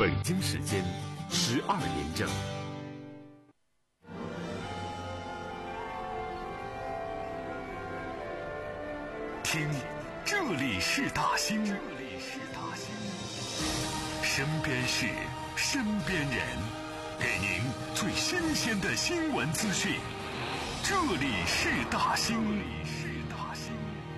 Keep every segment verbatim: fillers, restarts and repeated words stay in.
北京时间十二点整。听，这里是大兴，这里是大兴，身边事，身边人，给您最新鲜的新闻资讯。这里是大兴，这里是大兴。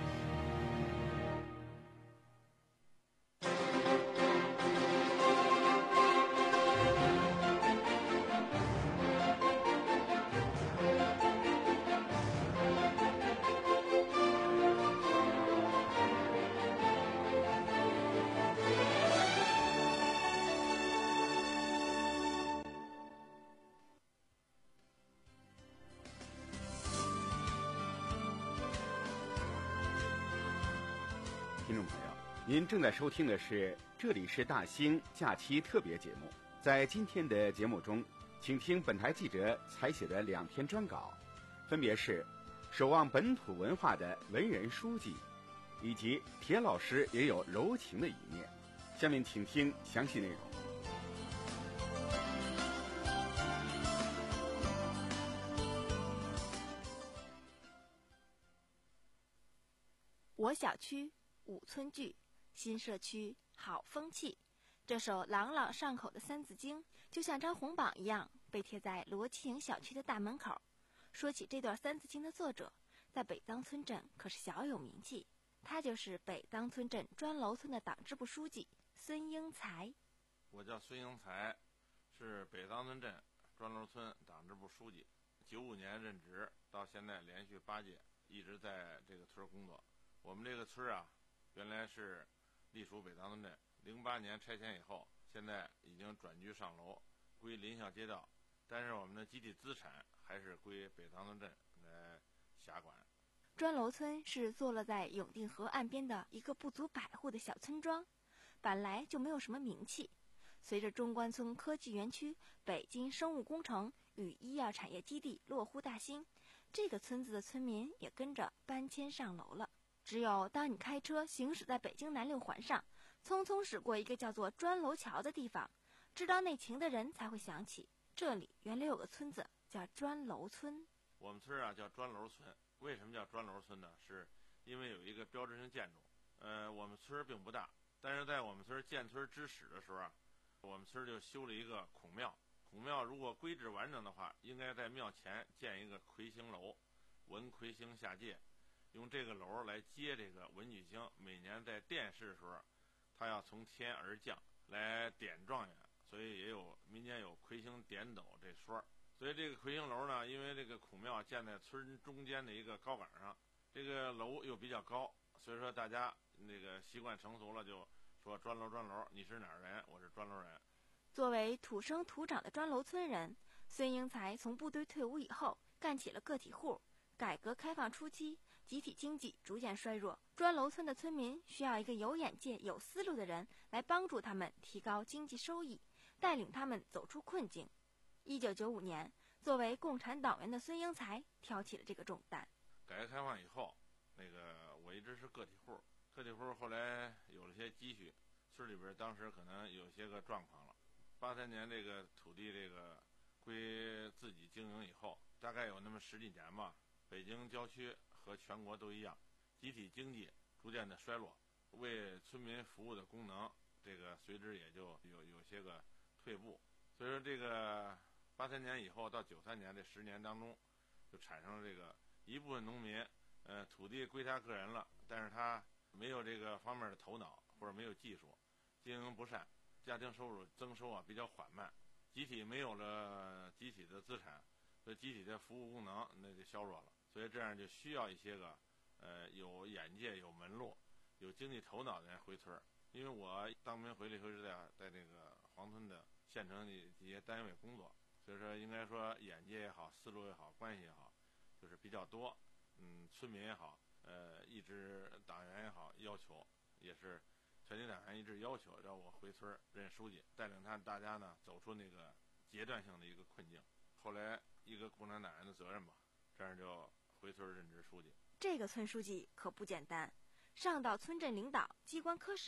听众朋友，您正在收听的是这里是大兴假期特别节目。在今天的节目中，请听本台记者采写的两篇专稿，分别是守望本土文化的文人书记，以及铁老师也有柔情的一面。下面请听详细内容。 我小区五村剧，新社区好风气。这首朗朗上口的三字经，就像张红榜一样，被贴在罗七营小区的大门口。说起这段三字经的作者，在北当村镇可是小有名气。他就是北当村镇砖楼村的党支部书记孙英才。 我叫孙英才，是北当村镇砖楼村党支部书记。九五年任职，到现在连续八届，一直在这个村工作。我们这个村啊，原来是隶属北当村镇，零八年拆迁以后，现在已经转居上楼，归临校街道，但是我们的集体资产还是归北当村镇来辖管。 砖楼村是坐落在永定河岸边的一个不足百户的小村庄，本来就没有什么名气。随着中关村科技园区、北京生物工程与医药产业基地落户大兴，这个村子的村民也跟着搬迁上楼了。只有当你开车行驶在北京南六环上，匆匆驶过一个叫做砖楼桥的地方，知道内情的人才会想起，这里原来有个村子叫砖楼村。 我们村啊叫砖楼村，为什么叫砖楼村呢？是因为有一个标志性建筑。呃，我们村并不大，但是在我们村建村之始的时候啊，我们村就修了一个孔庙。孔庙如果规制完整的话，应该在庙前建一个魁星楼，文魁星下界。用这个楼来接这个文曲星，每年在殿试的时候，他要从天而降来点状元，所以也有民间有魁星点斗这说。所以这个魁星楼呢，因为这个孔庙建在村中间的一个高岗上，这个楼又比较高，所以说大家那个习惯成熟了，就说砖楼砖楼，你是哪儿人？我是砖楼人。 作为土生土长的砖楼村人，孙英才从部队退伍以后，干起了个体户。改革开放初期，集体经济逐渐衰弱，砖楼村的村民需要一个有眼界、有思路的人来帮助他们提高经济收益，带领他们走出困境。一九九五年，作为共产党员的孙英才挑起了这个重担。 改革开放以后，那个我一直是个体户，个体户后来有了些积蓄，村里边当时可能有些个状况了。八三年这个土地这个归自己经营以后，大概有那么十几年吧。北京郊区和全国都一样，集体经济逐渐的衰落，为村民服务的功能，这个随之也就有有些个退步。所以说，这个八三年以后到九三年这十年当中，就产生了这个一部分农民，呃，土地归他个人了，但是他没有这个方面的头脑或者没有技术，经营不善，家庭收入增收啊比较缓慢，集体没有了集体的资产，所以集体的服务功能那就削弱了。所以这样就需要一些个，呃，有眼界、有门路、有经济头脑的人回村。因为我当兵回来以后是在在这个黄村的县城的这些单位工作，所以说应该说眼界也好、思路也好、关系也好，就是比较多。嗯，村民也好，呃，一直党员也好，要求也是全体党员一致要求让我回村任书记，带领他大家呢走出那个阶段性的一个困境。后来一个共产党员的责任吧，这样就回村任职书记。 这个村书记可不简单，上到村镇领导、机关科室，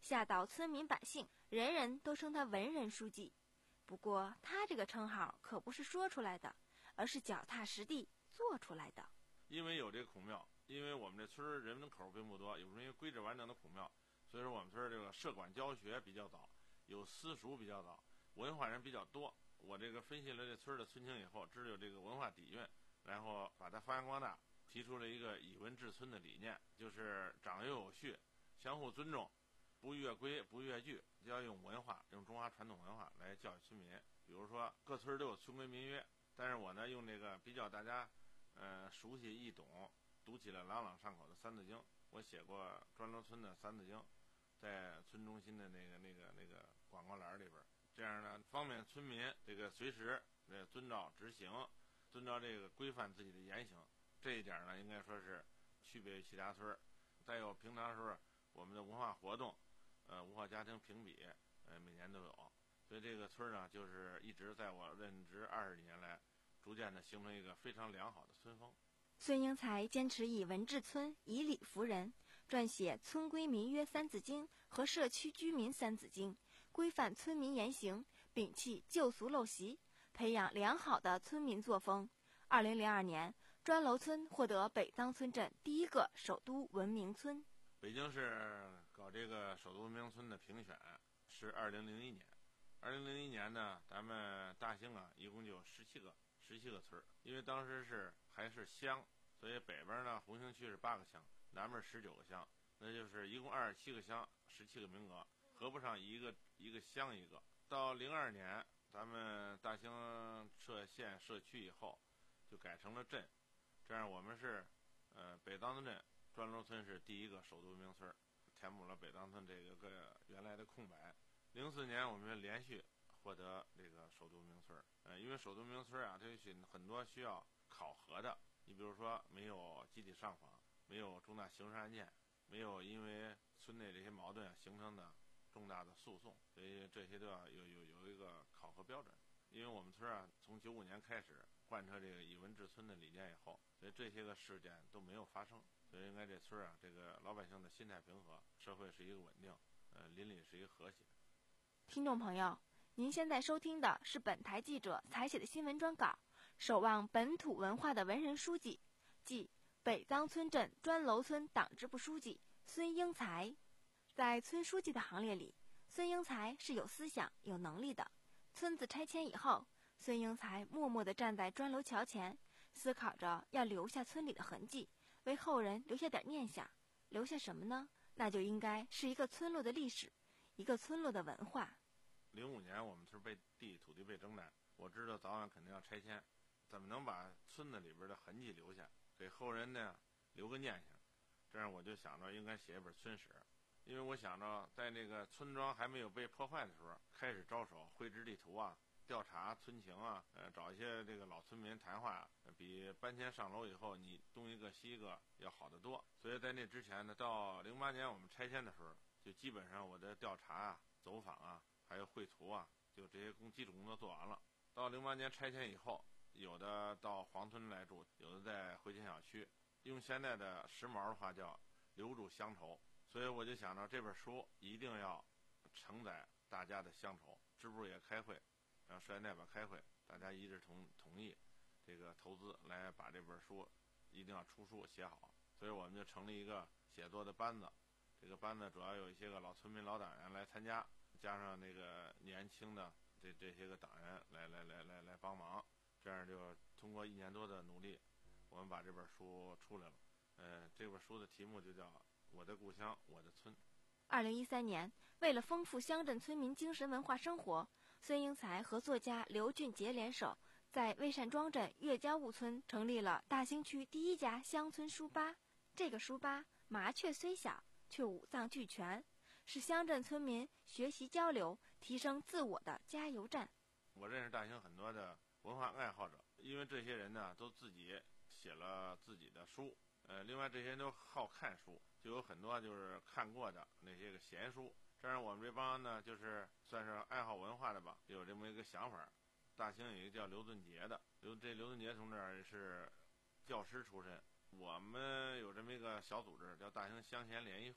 吓倒村民百姓，人人都称他文人书记。不过他这个称号可不是说出来的，而是脚踏实地做出来的。 因为有这个孔庙，因为我们这村人人口并不多，有这么规制完整的孔庙，所以说我们村这个社管教学比较早，有私塾比较早，文化人比较多。我这个分析了这村的村情以后，知道有这个文化底蕴，然后把它发扬光大，提出了一个以文治村的理念，就是长幼有序，相互尊重，不越规不越矩，就要用文化，用中华传统文化来教育村民。比如说各村都有村规民约，但是我呢用这个比较大家呃熟悉易懂，读起来朗朗上口的三字经。我写过砖楼村的三字经，在村中心的那个那个那个广告栏里边，这样呢方便村民这个随时呃遵照执行，遵照这个规范自己的言行。这一点呢应该说是区别于其他村。再有平常时候我们的文化活动，呃文化家庭评比，呃每年都有，所以这个村呢就是一直在我任职二十年来，逐渐的形成一个非常良好的村风。 孙英才坚持以文治村，以理服人，撰写村规民约三字经和社区居民三字经，规范村民言行，摒弃旧俗陋习，培养良好的村民作风。二零零二年，砖楼村获得北当村镇第一个首都文明村。 北京市搞这个首都文明村的评选是二零零一年，二零零一年呢，咱们大兴啊，一共就十七个十七个村，因为当时是还是乡，所以北边呢红星区是八个乡，南边十九个乡，那就是一共二十七个乡，十七个名额，合不上一个一个乡一个。到零二年，咱们大兴设县设区以后，就改成了镇，这样我们是呃北当村镇砖楼村是第一个首都文明村，填补了北当村这个个原来的空白。零四年我们连续获得这个首都文明村，呃，因为首都文明村啊，这是很多需要考核的。你比如说，没有集体上访，没有重大刑事案件，没有因为村内这些矛盾形成的重大的诉讼，所以这些都要有有有一个考核标准。因为我们村啊，从九五年开始贯彻这个以文治村的理念以后，所以这些个事件都没有发生。所以应该这村啊，这个老百姓的心态平和，社会是一个稳定，呃，邻里是一个和谐。 听众朋友，您现在收听的是本台记者采写的新闻专稿，守望本土文化的文人书记，即北当村镇砖楼村党支部书记孙英才。在村书记的行列里，孙英才是有思想、有能力的。村子拆迁以后，孙英才默默地站在砖楼桥前，思考着要留下村里的痕迹，为后人留下点念想。留下什么呢？那就应该是一个村落的历史，一个村落的文化。 零五年我们村被地土地被征占，我知道早晚肯定要拆迁，怎么能把村子里边的痕迹留下，给后人呢留个念想？这样我就想着应该写一本村史，因为我想着在那个村庄还没有被破坏的时候，开始着手绘制地图啊，调查村情啊，呃，找一些这个老村民谈话，呃、比搬迁上楼以后你东一个西一个要好得多。所以在那之前呢，到零八年我们拆迁的时候，就基本上我的调查啊、走访啊，还有绘图啊，就这些工基础工作做完了。到零八年拆迁以后，有的到黄村来住，有的在回迁小区，用现在的时髦的话叫留住乡愁。所以我就想着这本书一定要承载大家的乡愁。支部也开会，让社员代表开会，大家一致同同意这个投资来把这本书一定要出书写好。所以我们就成立一个写作的班子，这个班子主要有一些个老村民老党员来参加，加上那个年轻的这这些个党员来来来来来帮忙，这样就通过一年多的努力，我们把这本书出来了。呃，这本书的题目就叫《我的故乡我的村》。 二零一三年，为了丰富乡镇村民精神文化生活，孙英才和作家刘俊杰联手，在魏善庄镇岳家坞村成立了大兴区第一家乡村书吧。这个书吧麻雀虽小，却五脏俱全，是乡镇村民学习交流、提升自我的加油站。 我认识大兴很多的文化爱好者，因为这些人呢都自己写了自己的书，呃，另外这些人都好看书，就有很多就是看过的那些个闲书。这样我们这帮呢就是算是爱好文化的吧，有这么一个想法。大兴有一个叫刘俊杰的，刘这刘俊杰同志是教师出身，我们有这么一个小组织叫大兴乡贤联谊会，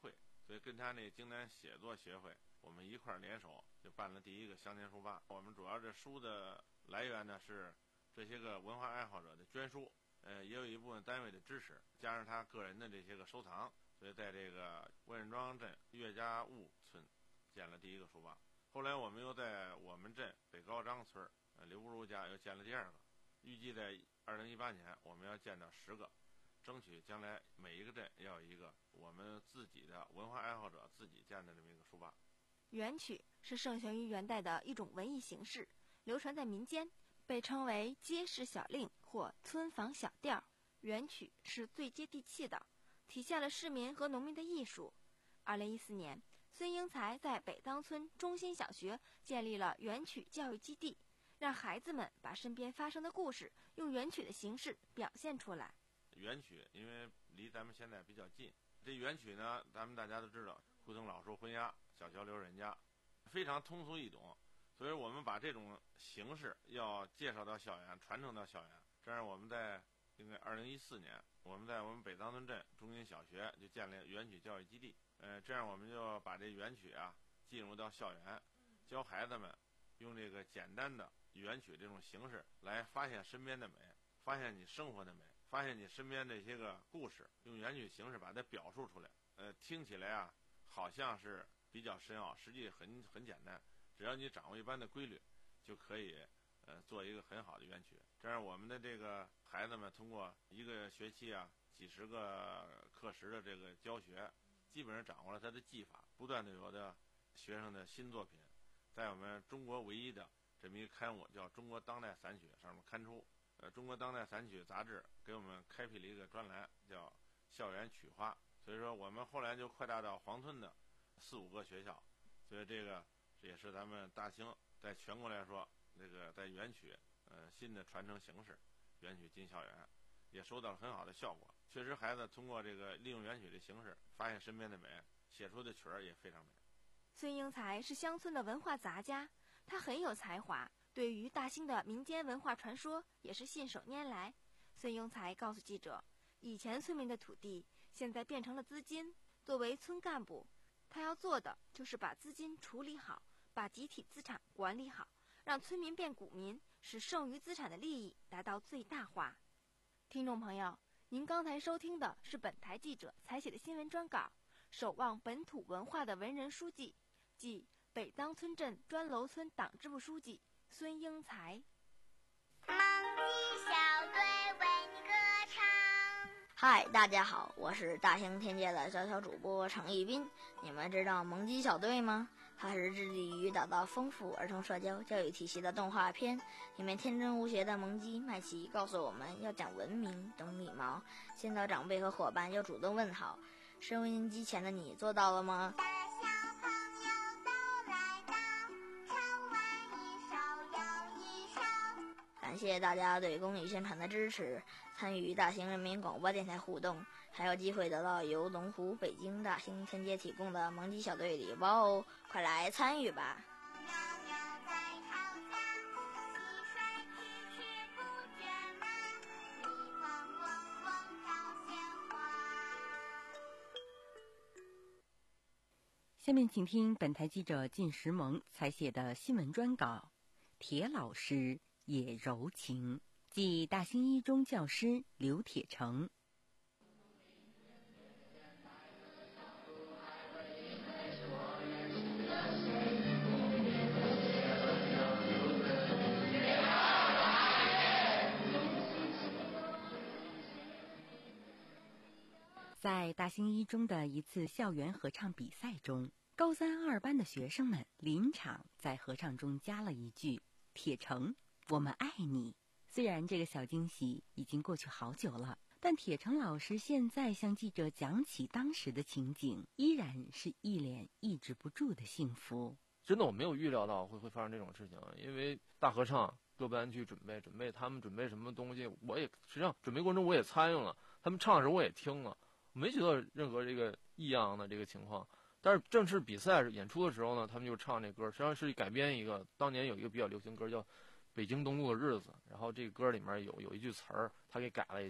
所以跟他那京南写作协会，我们一块儿联手就办了第一个乡间书吧。我们主要这书的来源呢是这些个文化爱好者的捐书，呃，也有一部分单位的支持，加上他个人的这些个收藏，所以在这个万人庄镇岳家坞村建了第一个书吧。后来我们又在我们镇北高张村呃刘不如家又建了第二个，预计在二零一八年我们要建到十个，争取将来每一个镇要有一个我们自己的文化爱好者自己建的这么一个书吧。 元曲是盛行于元代的一种文艺形式，流传在民间，被称为街市小令或村坊小调。元曲是最接地气的，体现了市民和农民的艺术。二零一四年，孙英才在北当村中心小学建立了元曲教育基地，让孩子们把身边发生的故事用元曲的形式表现出来。 元曲因为离咱们现在比较近，这元曲呢，咱们大家都知道，胡同老叔婚鸭，小桥流人家，非常通俗易懂，所以我们把这种形式要介绍到校园，传承到校园。这样我们在应该二零一四年，我们在我们北当村镇中心小学就建立元曲教育基地。呃，这样我们就把这元曲啊进入到校园，教孩子们用这个简单的元曲这种形式来发现身边的美，发现你生活的美，发现你身边这些个故事，用元曲形式把它表述出来。呃，听起来啊好像是比较深奥，实际很很简单，只要你掌握一般的规律，就可以呃做一个很好的元曲。这样我们的这个孩子们通过一个学期啊几十个课时的这个教学，基本上掌握了他的技法，不断的有的学生的新作品在我们中国唯一的这么一个刊物叫《中国当代散曲》上面刊出。呃，中国当代散曲杂志给我们开辟了一个专栏叫校园曲花，所以说我们后来就扩大到黄村的四五个学校，所以这个也是咱们大兴在全国来说这个在元曲呃新的传承形式，元曲进校园也收到了很好的效果。确实孩子通过这个利用元曲的形式发现身边的美，写出的曲儿也非常美。 孙英才是乡村的文化杂家，他很有才华，对于大兴的民间文化传说也是信手拈来。孙英才告诉记者，以前村民的土地现在变成了资金，作为村干部，他要做的就是把资金处理好，把集体资产管理好，让村民变股民，使剩余资产的利益达到最大化。听众朋友，您刚才收听的是本台记者采写的新闻专稿，守望本土文化的文人书记，即北当村镇砖楼村党支部书记孙英才。 蒙鸡小队为你歌唱。 嗨，大家好，我是大兴天界的小小主播程一斌。你们知道蒙鸡小队吗？它是致力于打造丰富儿童社交教育体系的动画片。里面天真无邪的蒙鸡麦琪告诉我们要讲文明、懂礼貌，见到长辈和伙伴要主动问好。收音机前的你做到了吗？感谢大家对公益宣传的支持，参与大兴人民广播电台互动，还有机会得到由龙湖北京大兴天街提供的蒙鸡小队礼包哦，快来参与吧！ 下面请听本台记者靳石萌采写的新闻专稿《铁老师也柔情》，即大兴一中教师刘铁成。在大兴一中的一次校园合唱比赛中，高三二班的学生们临场在合唱中加了一句“铁成，我们爱你”。虽然这个小惊喜已经过去好久了，但铁成老师现在向记者讲起当时的情景，依然是一脸抑制不住的幸福。 真的我没有预料到会会发生这种事情，因为大合唱各班去准备准备他们准备什么东西，我也实际上准备过程中我也参与了，他们唱的时候我也听了，没觉得任何这个异样的这个情况。但是正式比赛演出的时候呢，他们就唱这歌，实际上是改编一个当年有一个比较流行歌叫《北京东路的日子》，然后这个歌里面有有一句词儿，他给改了一下，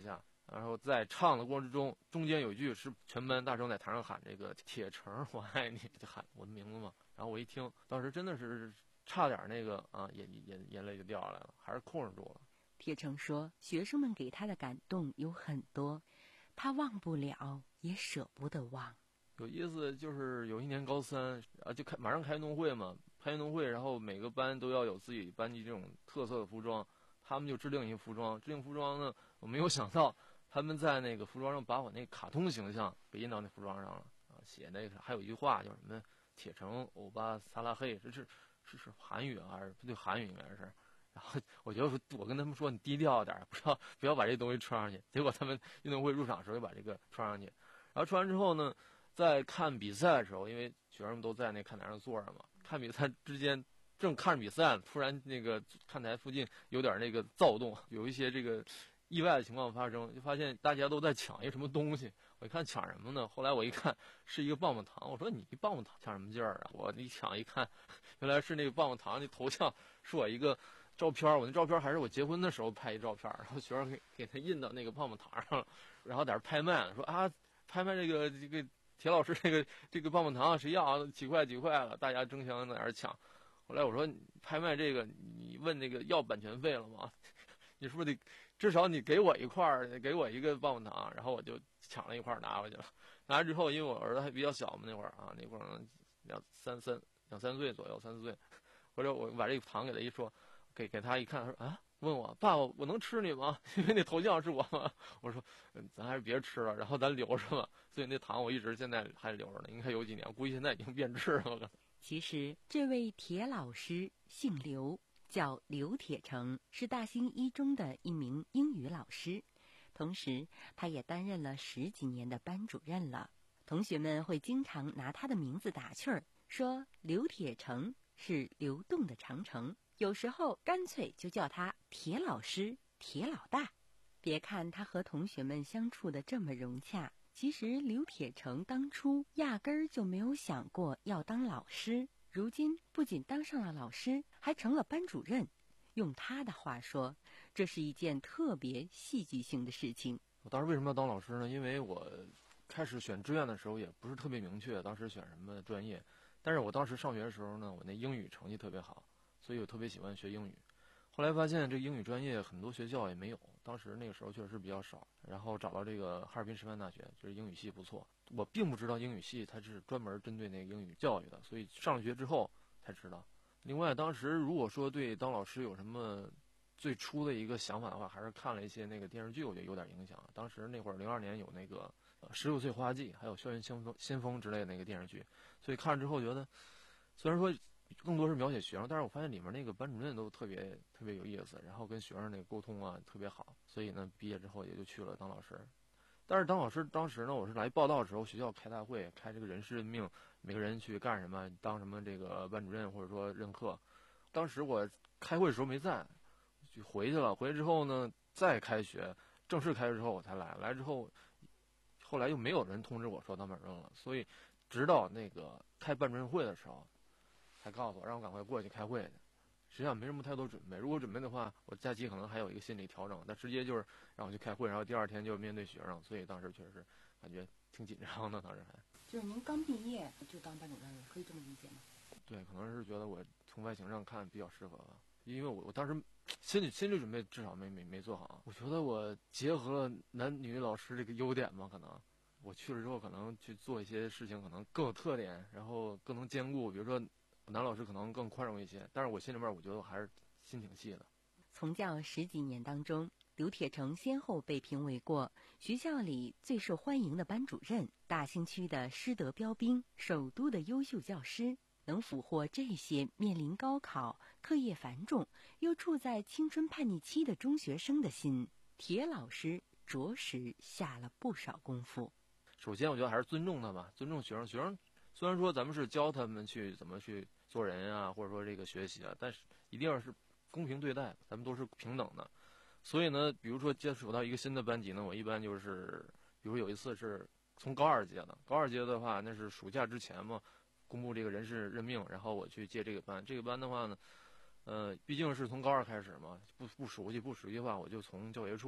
然后在唱的过程中，中间有一句是全班大声在台上喊这个铁成我爱你，就喊我的名字嘛。然后我一听，当时真的是差点那个啊眼眼眼泪就掉下来了，还是控制住了。 铁成说，学生们给他的感动有很多，他忘不了，也舍不得忘。 有意思就是有一年高三啊，就开马上开运动会嘛，开运动会，然后每个班都要有自己班级这种特色的服装，他们就制定一个服装，制定服装呢，我没有想到他们在那个服装上把我那卡通形象给印到那服装上了啊，写那个还有一句话叫什么铁成欧巴萨拉黑，这是是是韩语啊，还是对韩语应该是。然后我觉得我跟他们说你低调点，不要不要把这东西穿上去。结果他们运动会入场的时候就把这个穿上去，然后穿完之后呢，在看比赛的时候，因为学生们都在那看台上坐着嘛，看比赛之间正看着比赛，突然那个看台附近有点那个躁动，有一些这个意外的情况发生，就发现大家都在抢一个什么东西。我一看抢什么呢？后来我一看是一个棒棒糖，我说你棒棒糖抢什么劲儿啊？我一抢一看，原来是那个棒棒糖的头像是我一个照片，我那照片还是我结婚的时候拍一照片，然后学生给给他印到那个棒棒糖上了，然后在这拍卖，说啊拍卖这个这个铁老师这个这个棒棒糖谁要啊？几块几块了，大家争相在那儿抢。后来我说拍卖这个，你问那个要版权费了吗？你是不是得至少你给我一块儿，给我一个棒棒糖？然后我就抢了一块拿回去了。拿来之后，因为我儿子还比较小嘛，那会儿啊，那会儿两三三两三岁左右，三四岁。或者我把这个糖给他一说，给给他一看，他说啊，问我爸爸我能吃你吗？因为那头像是我嘛。我说嗯，咱还是别吃了，然后咱留着吧。所以那糖我一直现在还留着呢，应该有几年，估计现在已经变质了。 其实这位铁老师姓刘，叫刘铁成，是大兴一中的一名英语老师，同时他也担任了十几年的班主任了。同学们会经常拿他的名字打趣儿，说刘铁成是流动的长城，有时候干脆就叫他铁老师、铁老大。别看他和同学们相处的这么融洽，其实刘铁成当初压根儿就没有想过要当老师，如今不仅当上了老师，还成了班主任。用他的话说，这是一件特别戏剧性的事情。 我当时为什么要当老师呢？因为我开始选志愿的时候也不是特别明确，当时选什么专业。但是我当时上学的时候呢，我那英语成绩特别好，所以我特别喜欢学英语。后来发现这英语专业很多学校也没有，当时那个时候确实比较少。然后找到这个哈尔滨师范大学，就是英语系不错。我并不知道英语系它是专门针对那个英语教育的，所以上了学之后才知道。另外，当时如果说对当老师有什么最初的一个想法的话，还是看了一些那个电视剧，我觉得有点影响。当时那会儿零二年有那个呃十六岁花季，还有校园先锋先锋之类的那个电视剧，所以看了之后觉得，虽然说更多是描写学生，但是我发现里面那个班主任都特别特别有意思，然后跟学生那个沟通啊特别好，所以呢毕业之后也就去了当老师。但是当老师当时呢，我是来报道的时候，学校开大会，开这个人事任命，每个人去干什么，当什么这个班主任或者说任课。当时我开会的时候没在，就回去了。回去之后呢，再开学，正式开学之后我才来。来之后，后来又没有人通知我说当班主任了，所以直到那个开班主任会的时候，才告诉我让我赶快过去开会去。实际上没什么太多准备，如果准备的话，我假期可能还有一个心理调整，但直接就是让我去开会，然后第二天就面对学生，所以当时确实是感觉挺紧张的。当时还就是您刚毕业就当班主任了，可以这么理解吗？ 对，可能是觉得我从外形上看比较适合吧，因为我我当时心理心理准备至少没没没做好。我觉得我结合了男女老师这个优点嘛，可能我去了之后可能去做一些事情可能更有特点，然后更能兼顾，比如说男老师可能更宽容一些，但是我心里面我觉得我还是心挺细的。 从教十几年当中，刘铁成先后被评为过学校里最受欢迎的班主任、大兴区的师德标兵、首都的优秀教师。能俘获这些面临高考、课业繁重又处在青春叛逆期的中学生的心，铁老师着实下了不少功夫。 首先我觉得还是尊重他吧，尊重学生。学生虽然说咱们是教他们去怎么去做人啊，或者说这个学习啊，但是一定要是公平对待，咱们都是平等的。所以呢，比如说接触到一个新的班级呢，我一般就是，比如有一次是从高二届的，高二届的话那是暑假之前嘛，公布这个人事任命，然后我去接这个班。这个班的话呢，呃，毕竟是从高二开始嘛，不不熟悉不熟悉的话，我就从教学处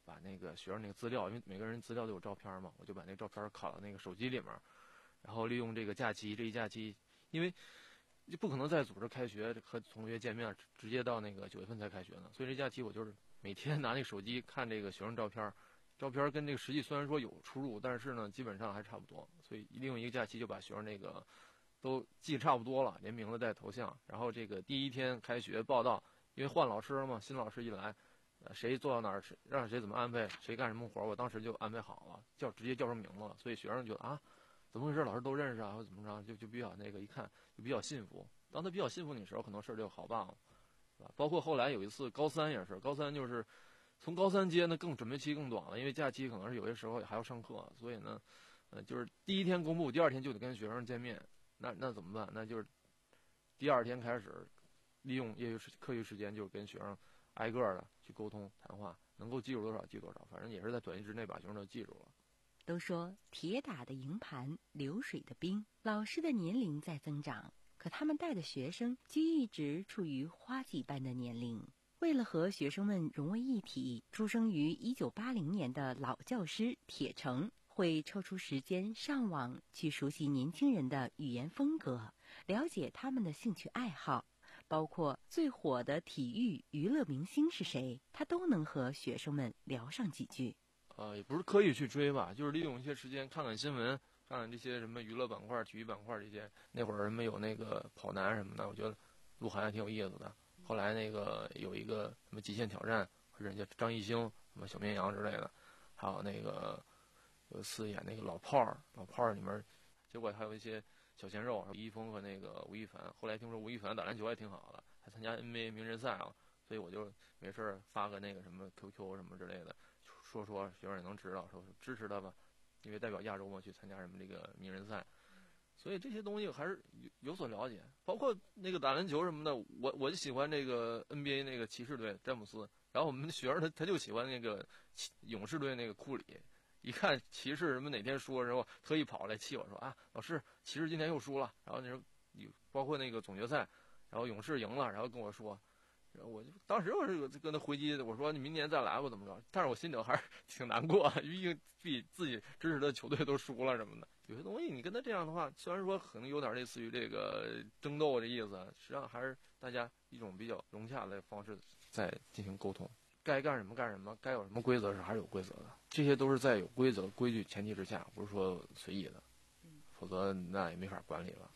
把那个学生那个资料，因为每个人资料都有照片嘛，我就把那个照片拷到那个手机里面，然后利用这个假期，这一假期，因为就不可能再组织开学和同学见面，直接到那个九月份才开学呢，所以这假期我就是每天拿那个手机看这个学生照片，照片跟这个实际虽然说有出入，但是呢基本上还差不多，所以利用一个假期就把学生那个都记得差不多了，连名字带头像，然后这个第一天开学报到，因为换老师了嘛，新老师一来，呃，谁坐到哪儿，让谁怎么安排，谁干什么活，我当时就安排好了，叫直接叫上名字了，所以学生觉得啊，怎么回事，老师都认识啊，或者怎么着，就就比较那个一看就比较信服。当他比较信服你的时候，可能事儿就好办了，是吧？包括后来有一次高三也是，高三就是从高三接呢更准备期更短了，因为假期可能是有些时候还要上课，所以呢，呃，就是第一天公布，第二天就得跟学生见面，那那怎么办？那就是第二天开始利用业余时课余时间，就是跟学生挨个的去沟通谈话，能够记住多少记多少，反正也是在短期之内把学生都记住了。 都说铁打的营盘流水的兵，老师的年龄在增长，可他们带的学生却一直处于花季般的年龄。为了和学生们融为一体，出生于一九八零年的老教师铁成会抽出时间上网去熟悉年轻人的语言风格，了解他们的兴趣爱好，包括最火的体育娱乐明星是谁，他都能和学生们聊上几句。 呃，也不是刻意去追吧，就是利用一些时间看看新闻，看看这些什么娱乐板块、体育板块这些。那会儿什么有那个跑男什么的，我觉得鹿晗还挺有意思的。后来那个有一个什么极限挑战，人家张艺兴、什么小绵羊之类的，还有那个有一次演那个老炮儿，老炮儿里面，结果还有一些小鲜肉，李易峰和那个吴亦凡。后来听说吴亦凡打篮球还挺好的，还参加 N B A 名人赛啊，所以我就没事儿发个那个什么 Q Q 什么之类的。说说学生也能知道，说支持他吧，因为代表亚洲嘛去参加什么这个名人赛，所以这些东西还是有有所了解。包括那个打篮球什么的，我我就喜欢这个 N B A 那个骑士队詹姆斯，然后我们学生他他就喜欢那个勇士队那个库里，一看骑士什么哪天输了之后，特意跑来气我说啊，老师骑士今天又输了，然后那时候包括那个总决赛，然后勇士赢了，然后跟我说。我就当时我是跟他回击，我说你明年再来吧，怎么着？但是我心里还是挺难过，毕竟比自己支持的球队都输了什么的。有些东西你跟他这样的话，虽然说可能有点类似于这个争斗的意思，实际上还是大家一种比较融洽的方式在进行沟通。该干什么干什么，该有什么规则是还是有规则的，这些都是在有规则规矩前提之下，不是说随意的，否则那也没法管理了。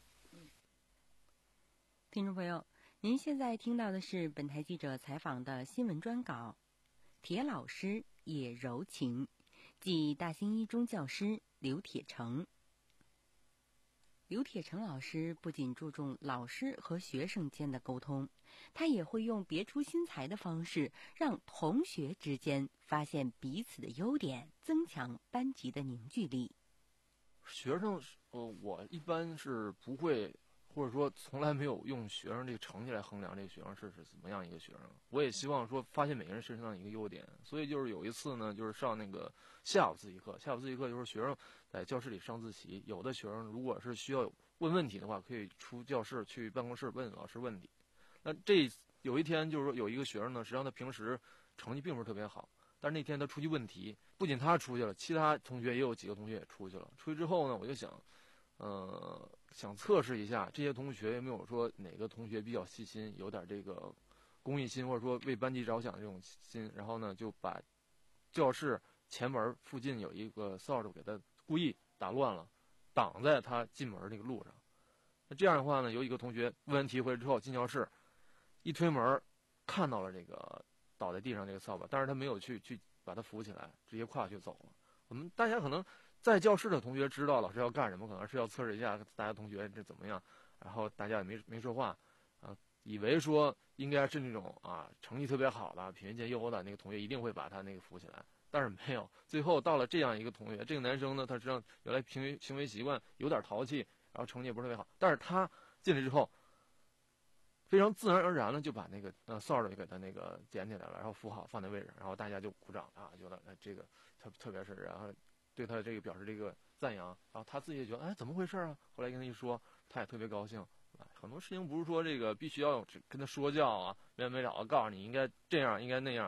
听众朋友，您现在听到的是本台记者采访的新闻专稿。铁老师也柔情，即大兴一中教师刘铁成。刘铁成老师不仅注重老师和学生间的沟通，他也会用别出心裁的方式，让同学之间发现彼此的优点，增强班级的凝聚力。 学生，呃，我一般是不会。或者说从来没有用学生这个成绩来衡量这个学生是是怎么样一个学生，我也希望说发现每个人身上的一个优点。所以就是有一次呢，就是上那个下午自习课，下午自习课就是学生在教室里上自习，有的学生如果是需要问问题的话，可以出教室去办公室问老师问题。那这有一天就是说有一个学生呢，实际上他平时成绩并不是特别好，但是那天他出去问题，不仅他出去了，其他同学也有几个同学也出去了。出去之后呢，我就想。呃，想测试一下这些同学有没有说哪个同学比较细心，有点这个公益心，或者说为班级着想的这种心。然后呢，就把教室前门附近有一个扫帚给他故意打乱了，挡在他进门那个路上。那这样的话呢，有一个同学问完题回来之后进教室，一推门看到了这个倒在地上这个扫把，但是他没有去去把他扶起来，直接跨去走了。我们大家可能。在教室的同学知道老师要干什么，可能是要测试一下大家同学这怎么样，然后大家也没没说话，啊，以为说应该是那种啊成绩特别好的、品学兼优的那个同学一定会把他那个扶起来，但是没有。最后到了这样一个同学，这个男生呢，他实际上原来行为行为习惯有点淘气，然后成绩也不是特别好，但是他进来之后，非常自然而然的就把那个呃扫帚给他那个捡起来了，然后扶好放在位置，然后大家就鼓掌啊，觉得哎这个特特别是然后。对他这个表示这个赞扬，然后他自己也觉得哎怎么回事啊？后来跟他一说，他也特别高兴。很多事情不是说这个必须要有跟他说教啊，没完没了的告诉你应该这样应该那样，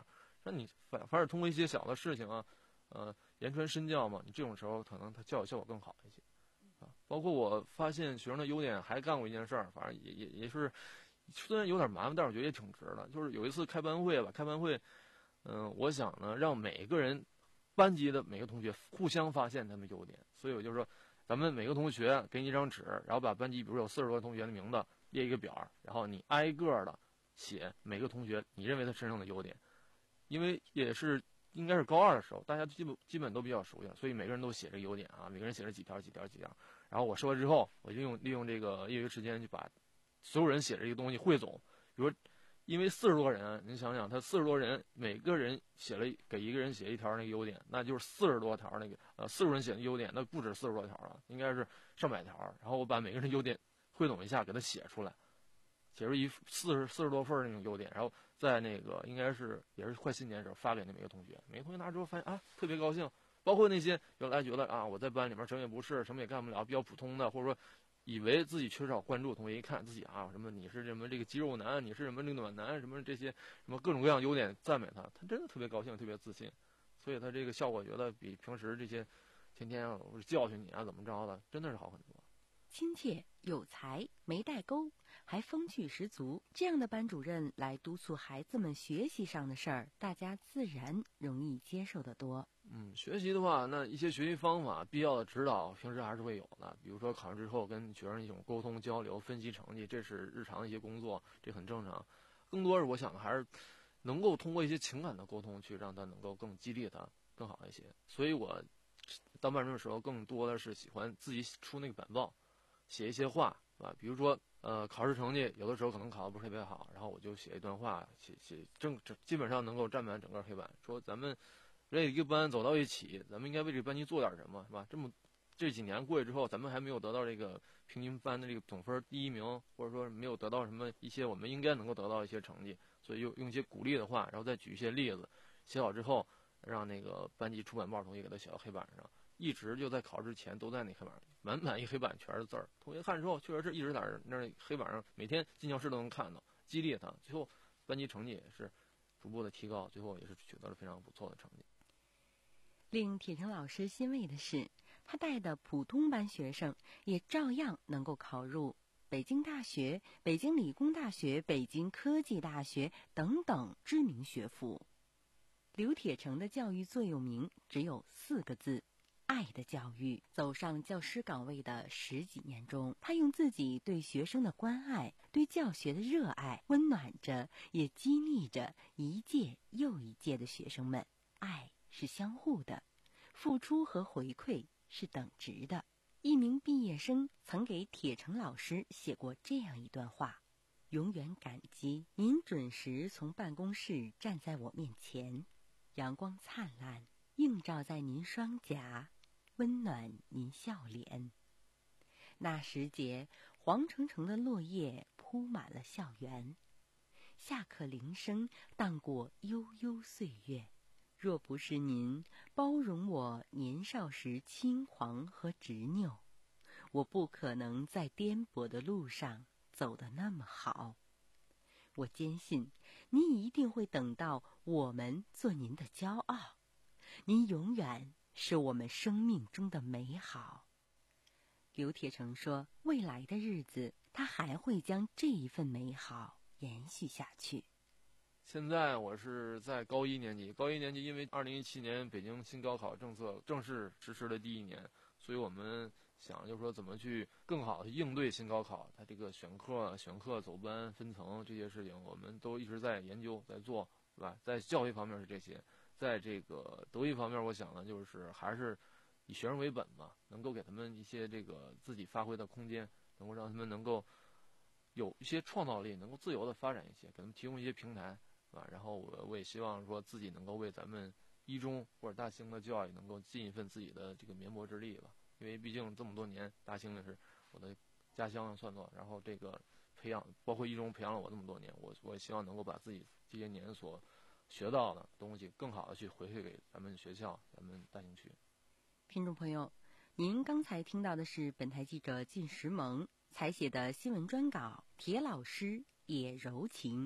那你反反而通过一些小的事情啊，呃，言传身教嘛，你这种时候可能他教育效果更好一些啊。包括我发现学生的优点，还干过一件事儿，反正也也也是，虽然有点麻烦，但是我觉得也挺值的。就是有一次开班会吧，开班会，嗯、呃，我想呢，让每个人班级的每个同学互相发现他们优点，所以我就说，咱们每个同学给你一张纸，然后把班级比如有四十多个同学的名字列一个表，然后你挨个的写每个同学你认为他身上的优点，因为也是应该是高二的时候，大家基本基本都比较熟悉了，所以每个人都写这个优点啊，每个人写了几条几条几条，然后我说了之后，我就用利用这个业余时间去把所有人写这个东西汇总，比如因为四十多个人，您想想，他四十多人，每个人写了给一个人写一条那个优点，那就是四十多条那个呃四十人写的优点，那不止四十多条了，应该是上百条。然后我把每个人优点汇总一下，给他写出来，写出一四十四十多份那种优点，然后在那个应该是也是快新年的时候发给那每个同学，每个同学拿之后发现啊特别高兴，包括那些原来觉得啊我在班里面什么也不是，什么也干不了，比较普通的，或者说以为自己缺少关注的同学，一看自己啊什么你是什么这个肌肉男，你是什么这个暖男，什么这些什么各种各样优点赞美他，他真的特别高兴，特别自信，所以他这个效果觉得比平时这些天天啊教训你啊怎么着的，真的是好很多。 亲切有才没代沟，还风趣十足，这样的班主任来督促孩子们学习上的事儿，大家自然容易接受得多。 嗯，学习的话，那一些学习方法、必要的指导，平时还是会有的。比如说考试之后跟学生一种沟通交流、分析成绩，这是日常的一些工作，这很正常。更多是我想还是能够通过一些情感的沟通，去让他能够更激励他更好一些。所以我当班主任的时候，更多的是喜欢自己出那个板报，写一些话，是吧？比如说，呃，考试成绩有的时候可能考得不是特别好，然后我就写一段话，写写正基本上能够占满整个黑板，说咱们这一个班走到一起，咱们应该为这个班级做点什么，是吧？这么这几年过去之后，咱们还没有得到这个平均班的这个总分第一名，或者说没有得到什么一些我们应该能够得到一些成绩，所以用用一些鼓励的话，然后再举一些例子，写好之后，让那个班级出版报的同学给他写到黑板上。一直就在考试前都在那黑板上，满满一黑板全是字儿。同学看之后，确实是一直在那黑板上，每天进教室都能看到，激励他。最后班级成绩也是逐步的提高，最后也是取得了非常不错的成绩。 令铁成老师欣慰的是，他带的普通班学生也照样能够考入北京大学、北京理工大学、北京科技大学等等知名学府。刘铁成的教育座右铭只有四个字：爱的教育。走上教师岗位的十几年中，他用自己对学生的关爱、对教学的热爱，温暖着也激励着一届又一届的学生们。爱是相互的，付出和回馈是等值的。一名毕业生曾给铁成老师写过这样一段话：永远感激您准时从办公室站在我面前，阳光灿烂映照在您双颊，温暖您笑脸。那时节，黄澄澄的落叶铺满了校园，下课铃声荡过悠悠岁月。若不是您包容我年少时轻狂和执拗，我不可能在颠簸的路上走得那么好。我坚信您一定会等到我们做您的骄傲，您永远是我们生命中的美好。刘铁成说，未来的日子他还会将这一份美好延续下去。 现在我是在高一年级，高一年级因为二零一七年北京新高考政策正式实施的第一年，所以我们想就是说怎么去更好的应对新高考，它这个选课、选课走班、分层这些事情，我们都一直在研究在做，是吧？在教育方面是这些，在这个德育方面，我想呢就是还是以学生为本嘛，能够给他们一些这个自己发挥的空间，能够让他们能够有一些创造力，能够自由的发展一些，给他们提供一些平台。啊，然后我我也希望说自己能够为咱们一中或者大兴的教育能够尽一份自己的这个绵薄之力吧，因为毕竟这么多年大兴的是我的家乡算作，然后这个培养包括一中培养了我这么多年，我我也希望能够把自己这些年所学到的东西更好的去回馈给咱们学校咱们大兴区。 听众朋友，您刚才听到的是本台记者靳石萌采写的新闻专稿《铁老师也柔情》。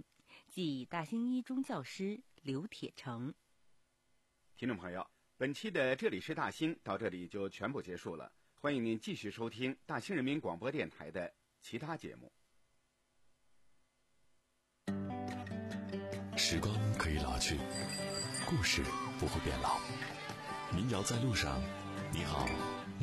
即大兴一中教师刘铁成。 听众朋友，本期的这里是大兴到这里就全部结束了，欢迎您继续收听大兴人民广播电台的其他节目。 时光可以老去，故事不会变老。民谣在路上，你好。